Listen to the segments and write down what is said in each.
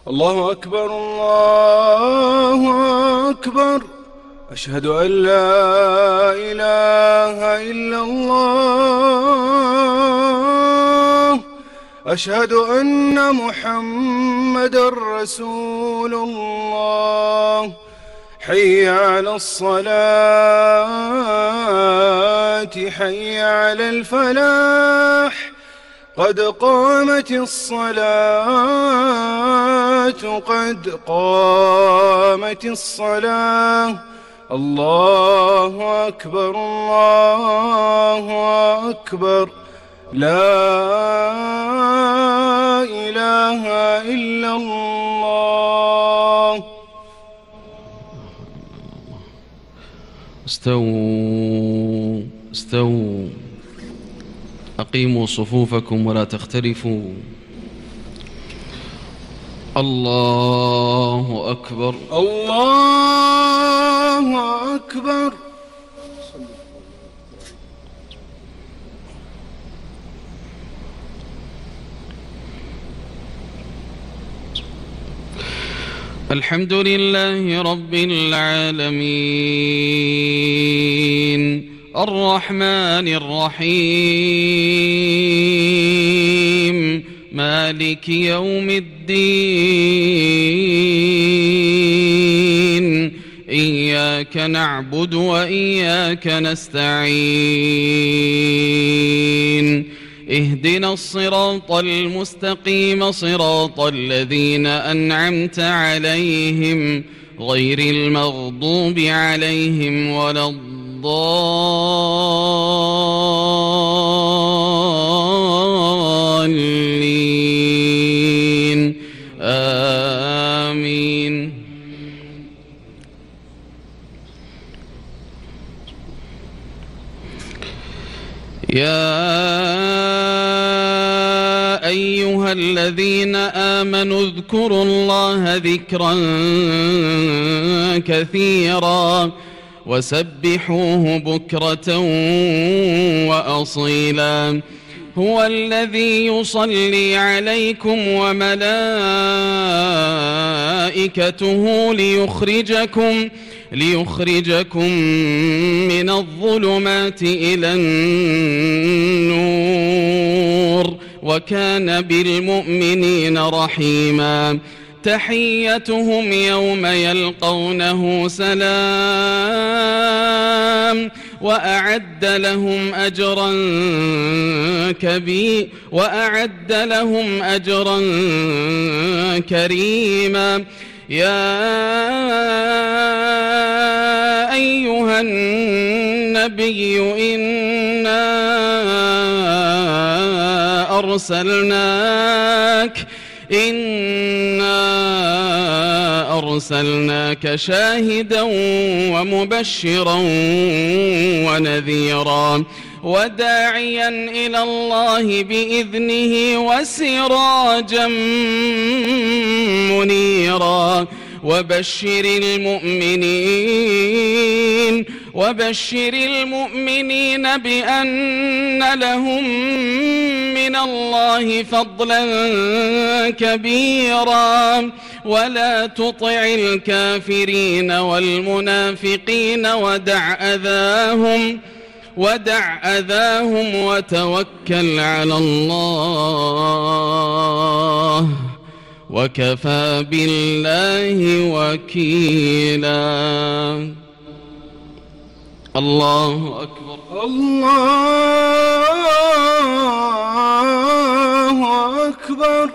الله أكبر الله أكبر. أشهد أن لا إله إلا الله. أشهد أن محمدًا رسول الله. حي على الصلاة حي على الفلاح. قد قامت الصلاة قد قامت الصلاة. الله أكبر الله أكبر. لا إله إلا الله. استووا استووا، أقيموا صفوفكم ولا تختلفوا. الله أكبر الله أكبر. الحمد لله رب العالمين الرحمن الرحيم مالك يوم الدين. إياك نعبد وإياك نستعين. اهدنا الصراط المستقيم صراط الذين أنعمت عليهم غير المغضوب عليهم ولا الضالين. آمين. يا أيها الذين آمنوا اذكروا الله ذكرا كثيرا وسبحوه بكرة وأصيلا. هو الذي يصلي عليكم وملائكته ليخرجكم من الظلمات إلى النور وكان بالمؤمنين رحيما. تحيتهم يوم يلقونه سلام وأعد لهم أجرا كريما. يا أيها النبي إنا أرسلناك شاهدا ومبشرا ونذيرا وداعيا إلى الله بإذنه وسراجا منيرا. وبشر المؤمنين بأن لهم من الله فضلا كبيرا. ولا تطع الكافرين والمنافقين ودع أذاهم وتوكل على الله وكفى بالله وكيلا. الله أكبر الله أكبر.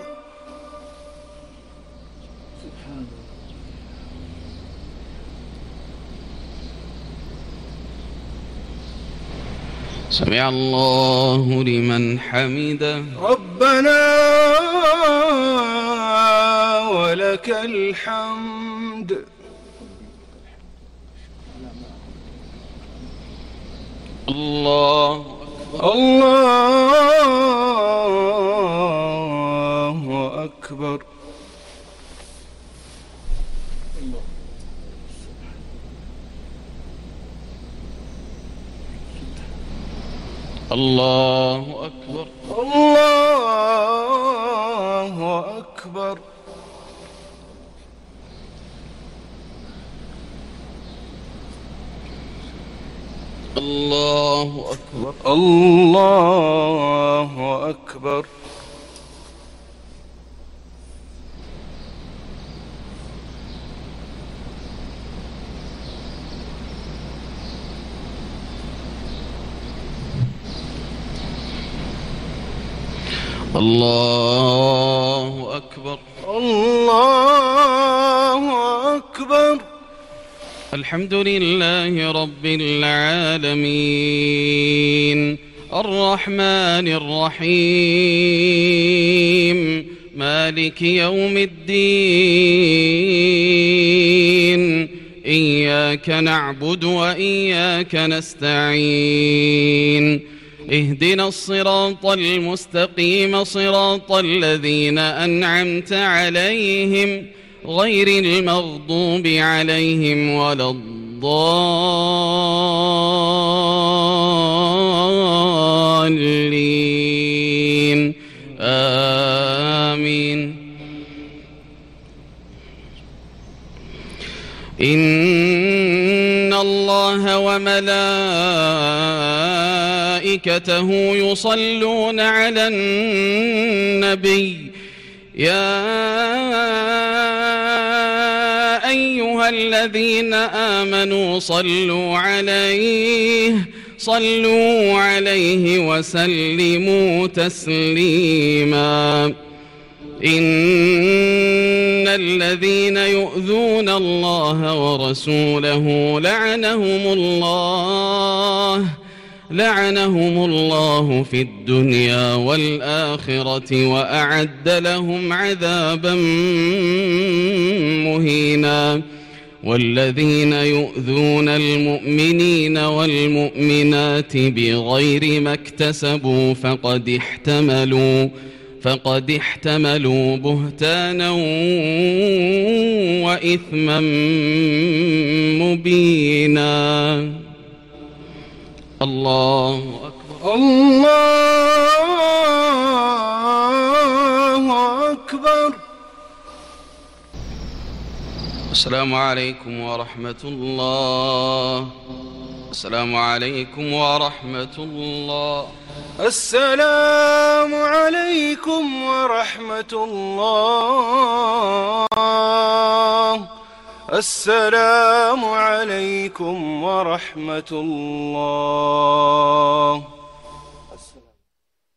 سمع الله لمن حمده. ربنا ولك الحمد. الله أكبر. الله أكبر الله أكبر. الله أكبر. الله أكبر. الله أكبر. الله أكبر. الحمد لله رب العالمين الرحمن الرحيم مالك يوم الدين إياك نعبد وإياك نستعين اهدنا الصراط المستقيم صراط الذين أنعمت عليهم غير المغضوب عليهم ولا الضالين آمين. إن الله وملائكته يصلون على النبي يا أيها الذين آمنوا صلوا عليه وسلموا تسليما. إن الذين يؤذون الله ورسوله لعنهم الله في الدنيا والآخرة وأعد لهم عذابا مهينا. والذين يؤذون المؤمنين والمؤمنات بغير ما اكتسبوا فقد احتملوا بهتانا وإثما مبينا. الله أكبر. الله أكبر. السلام عليكم ورحمة الله. السلام عليكم ورحمة الله. السلام عليكم ورحمة الله. السلام عليكم ورحمة الله.